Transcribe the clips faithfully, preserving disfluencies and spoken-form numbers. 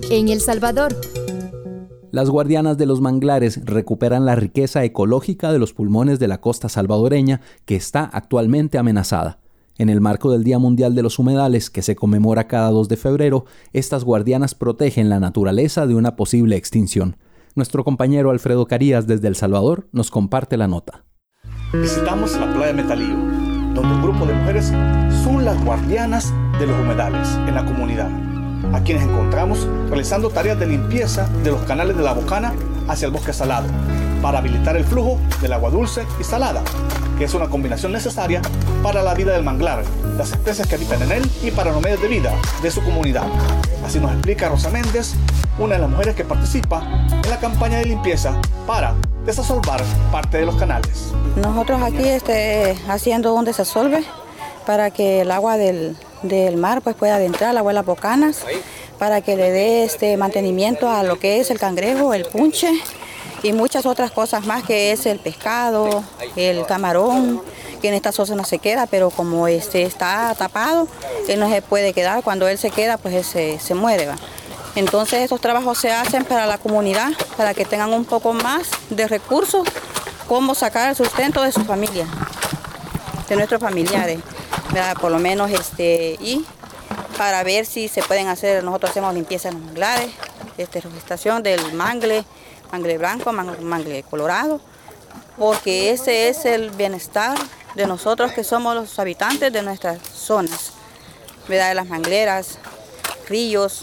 en El Salvador. Las guardianas de los manglares recuperan la riqueza ecológica de los pulmones de la costa salvadoreña que está actualmente amenazada. En el marco del Día Mundial de los Humedales, que se conmemora cada dos de febrero, estas guardianas protegen la naturaleza de una posible extinción. Nuestro compañero Alfredo Carías desde El Salvador nos comparte la nota. Visitamos la playa Metalillo, donde un grupo de mujeres son las guardianas de los humedales en la comunidad, a quienes encontramos realizando tareas de limpieza de los canales de la Bocana hacia el bosque salado, para habilitar el flujo del agua dulce y salada, que es una combinación necesaria para la vida del manglar, las especies que habitan en él y para los medios de vida de su comunidad. Así nos explica Rosa Méndez, una de las mujeres que participa en la campaña de limpieza para desasolvar parte de los canales. Nosotros aquí este, haciendo un desasolve para que el agua del, del mar pues, pueda adentrar, el agua de las bocanas, para que le dé este mantenimiento a lo que es el cangrejo, el punche y muchas otras cosas más, que es el pescado, el camarón, que en esta zona no se queda, pero como este está tapado, él no se puede quedar. Cuando él se queda, pues él se, se muere, ¿va? Entonces estos trabajos se hacen para la comunidad, para que tengan un poco más de recursos, cómo sacar el sustento de su familia, de nuestros familiares, ¿verdad? Por lo menos, este, y para ver si se pueden hacer, nosotros hacemos limpieza en los manglares, este, reforestación del mangle, mangle blanco, mangle colorado, porque ese es el bienestar de nosotros que somos los habitantes de nuestras zonas, ¿verdad? De las mangleras, ríos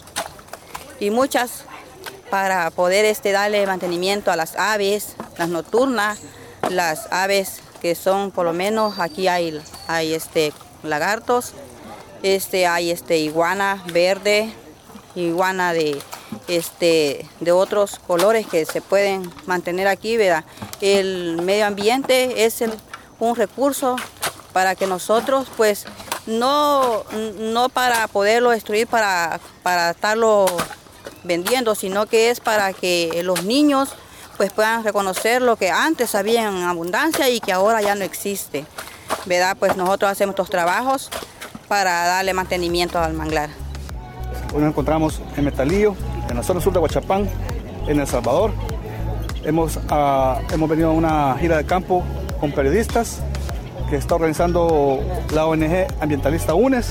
y muchas, para poder este, darle mantenimiento a las aves, las nocturnas, las aves que son, por lo menos aquí hay, hay este, lagartos, este, hay este, iguana verde, iguana de, este, de otros colores que se pueden mantener aquí, ¿verdad? El medio ambiente es el, un recurso para que nosotros, pues, no, no para poderlo destruir, para, para estarlo vendiendo, sino que es para que los niños pues puedan reconocer lo que antes había en abundancia y que ahora ya no existe, ¿verdad? Pues nosotros hacemos estos trabajos para darle mantenimiento al manglar. Hoy nos encontramos en Metalillo, en la zona sur de Huachapán, en El Salvador. Hemos, uh, hemos venido a una gira de campo con periodistas que está organizando la O N G ambientalista UNES.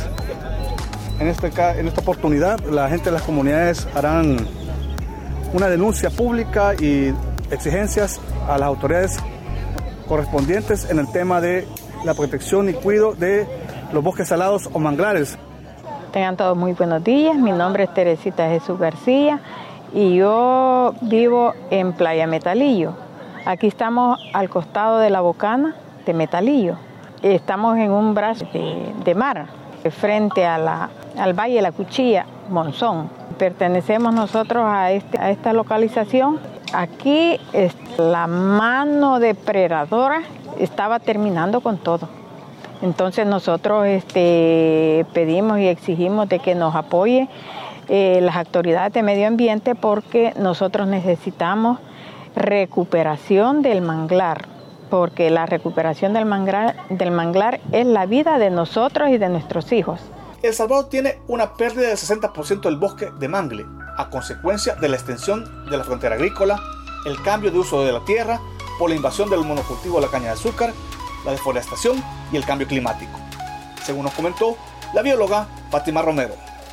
En, este, en esta oportunidad, la gente de las comunidades harán una denuncia pública y exigencias a las autoridades correspondientes en el tema de la protección y cuidado de los bosques salados o manglares. Tengan todos muy buenos días. Mi nombre es Teresita Jesús García y yo vivo en Playa Metalillo. Aquí estamos al costado de la Bocana de Metalillo. Estamos en un brazo de, de mar, frente a la, al Valle de la Cuchilla, Monzón. Pertenecemos nosotros a, este, a esta localización. Aquí es, la mano depredadora estaba terminando con todo. Entonces nosotros este, pedimos y exigimos de que nos apoye eh, las autoridades de medio ambiente, porque nosotros necesitamos recuperación del manglar, porque la recuperación del manglar, del manglar es la vida de nosotros y de nuestros hijos. El Salvador tiene una pérdida del sesenta por ciento del bosque de mangle, a consecuencia de la extensión de la frontera agrícola, el cambio de uso de la tierra por la invasión del monocultivo de la caña de azúcar, la deforestación y el cambio climático, según nos comentó la bióloga Fátima Romero.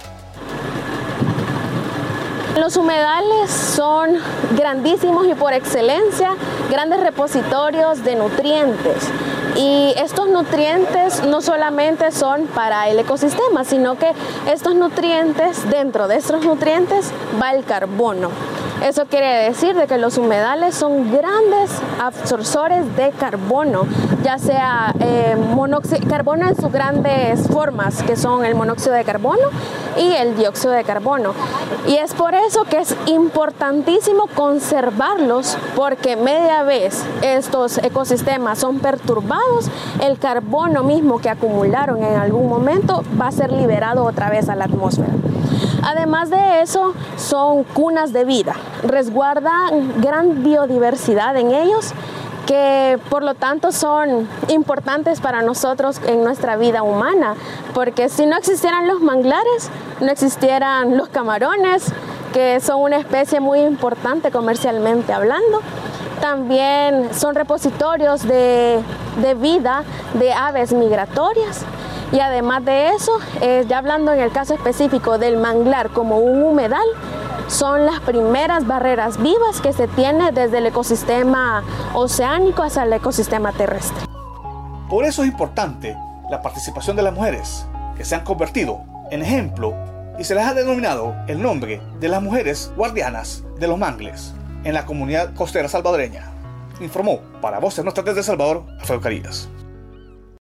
Los humedales son grandísimos y por excelencia grandes repositorios de nutrientes. Y estos nutrientes no solamente son para el ecosistema, sino que estos nutrientes, dentro de estos nutrientes va el carbono. Eso quiere decir de que los humedales son grandes absorbores de carbono, ya sea eh, monóxido, carbono en sus grandes formas, que son el monóxido de carbono y el dióxido de carbono. Y es por eso que es importantísimo conservarlos, porque media vez estos ecosistemas son perturbados, el carbono mismo que acumularon en algún momento va a ser liberado otra vez a la atmósfera. Además de eso, son cunas de vida, resguardan gran biodiversidad en ellos, que por lo tanto son importantes para nosotros en nuestra vida humana, porque si no existieran los manglares, no existieran los camarones, que son una especie muy importante comercialmente hablando. También son repositorios de, de vida de aves migratorias. Y además de eso, eh, ya hablando en el caso específico del manglar como un humedal, son las primeras barreras vivas que se tiene desde el ecosistema oceánico hasta el ecosistema terrestre. Por eso es importante la participación de las mujeres, que se han convertido en ejemplo y se les ha denominado el nombre de las mujeres guardianas de los mangles en la comunidad costera salvadoreña. Informó para Voces Nuestras desde El Salvador, Alfredo Carías.